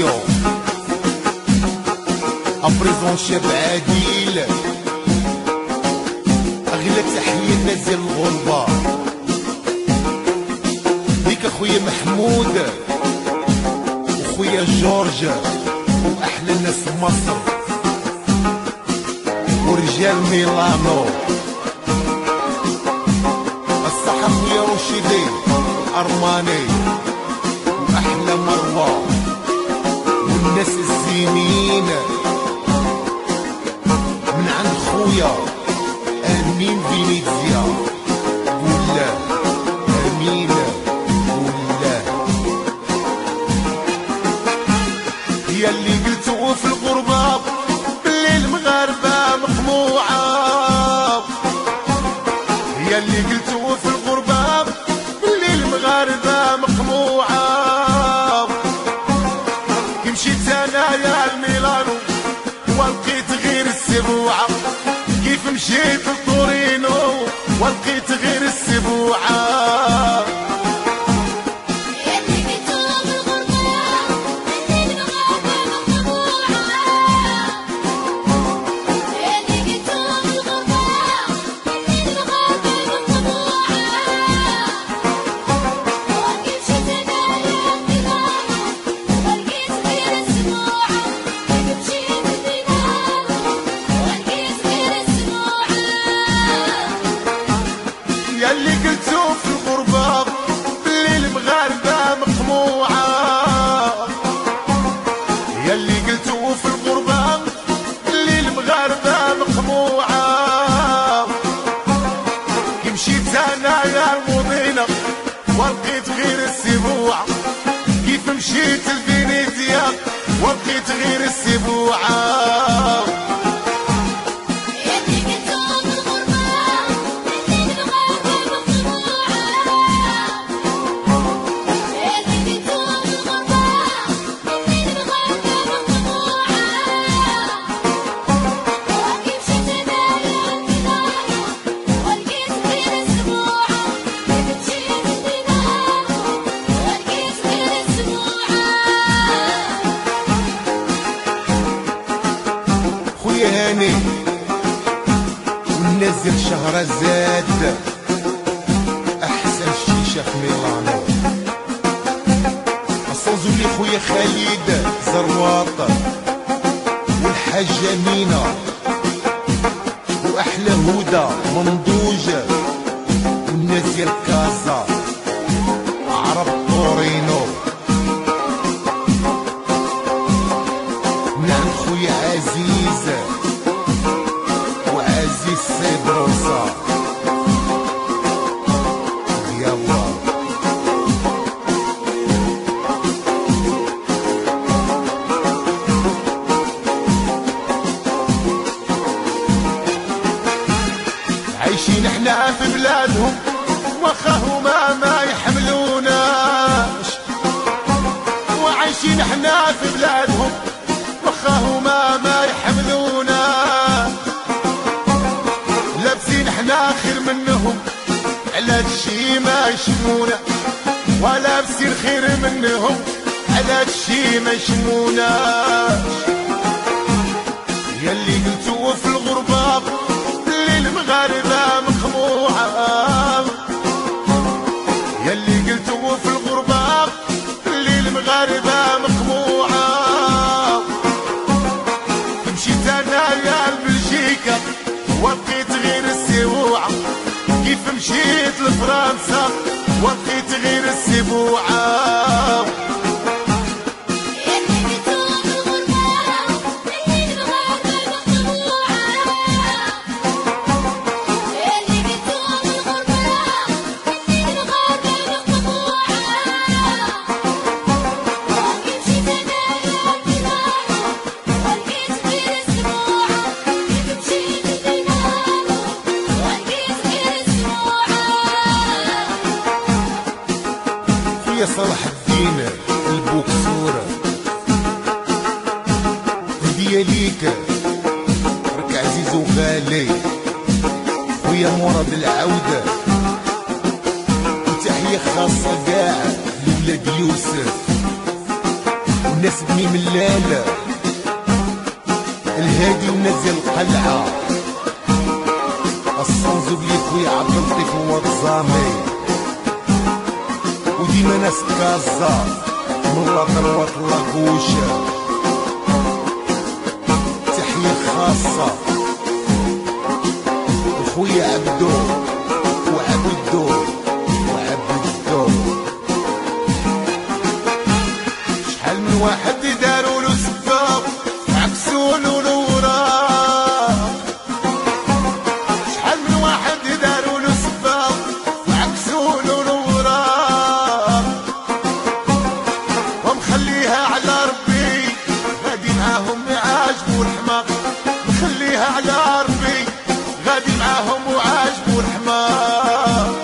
ديفينيسيون ابريزون شاب عادل. اغلى تحية الناس ديال الغربة ليك اخويا محمود وخويا جورج واحلى الناس في مصر ورجال ميلانو. الصحة خويا رشيدي الارماني واحلى مروة والناس الزينين من عند خويا امين فينيزيا. قول له امين قول له يا اللي قلتو في الغربة باللي المغاربة مقموعة. يا اللي قلتو في الغربة باللي المغاربة مقموعة. كي مشيت انايا لميلانو ولقيت غير السبوعة. كيف مشيت لطورينو ولقيت غير السبوعة. ياللي قلتو في الغربة باللي المغاربة مقموعة. ياللي قلتو في الغربة باللي المغاربة مقموعة. كي مشيت انايا المدينة ولقيت غير السبوعة. كيف مشيت لفينيزيا ولقيت غير السبوعة. هاني والناس ديال شهرزاد احسن شيشه في ميلانو. الصنزولي خويا خالد زرواط والحاجه مينا واحلى هدى منضوج والناس ديال كازا عرب طورينو. نعم خويا عزيز وعزيز سيدروسا يلا. عايشين احنا في بلادهم واخا هما ما يحملوناش. وعايشين احنا في بلادهم واخا هما ما يحملونا. لابسين احنا خير منهم على هادشي ما يشمونا. ولابسين خير منهم على هادشي ما يشموناش. ياللي قلتو في الغربة باللي المغاربة مقموعة. ياللي قلتو في الغربة باللي المغاربة مقموعة. مشيت انايا لبلجيكا ولقيت غير السبوعة. كيف مشيت لفرنسا ولقيت غير السبوعة. صلاح الدين البوكسور هدية ليك راك عزيز وغالي. خويا مراد العودة وتحية خاصة كاع لولاد يوسف الناس بني ملالة الهادي ونزل القلعة الصنزو بلي خويا عبد اللطيف والظامي وديما ناس كازا من لا ثروة لاكوشة تحية خاصة خويا عبدو وعبدو شحال من واحد دارولو سباب عكسولو الوراق شحال من واحد دارولو سباب عكسولو الوراق ومخليها على ربي غادي معاهم عاجبو الحماق مخليها على ربي غادي معاهم وعاجبو الحماق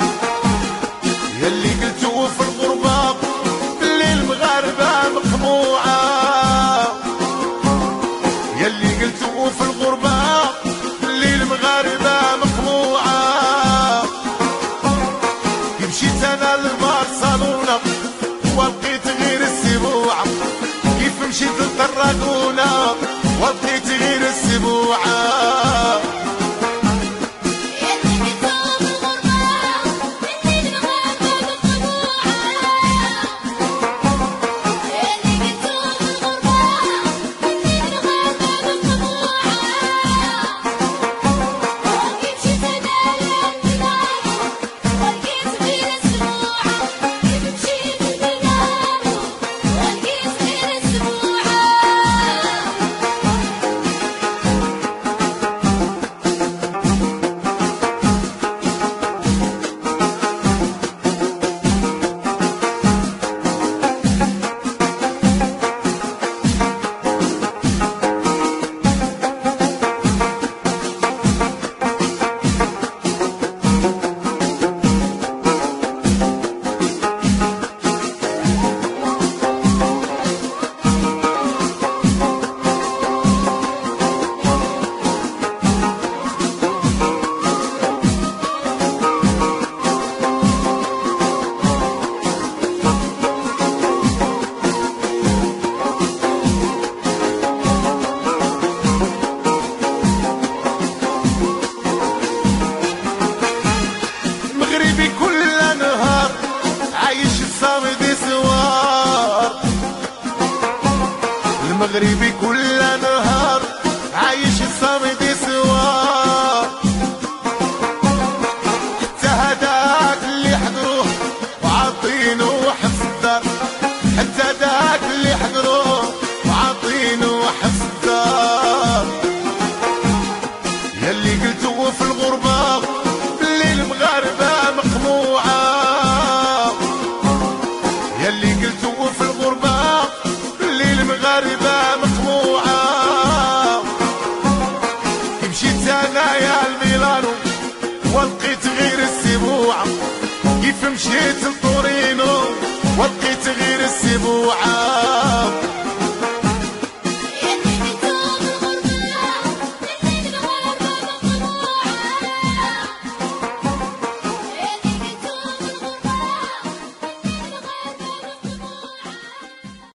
يلي قلتو في الغربة باللي المغاربة مقموعة يلي قلتو في الغربة باللي المغاربة مقموعة كي مشيت انا لبرشلونة ولقيت غير السبوعة كيف مشيت للطراقونة ولقيت غير السبوعة المغربي كل نهار عايش الصمد سوار حتى هداك اللي حضروه وعاطينو حبس الدار حتى هداك اللي حضروه وعاطينو حبس الدار يلي قلتو في الغربة باللي المغاربة مقموعة يلي قلتو في الغربة باللي المغاربة مقموعة مشيت انا يا الميلانو ولقيت غير السبوعة كيف مشيت لطورينو ولقيت غير السبوعة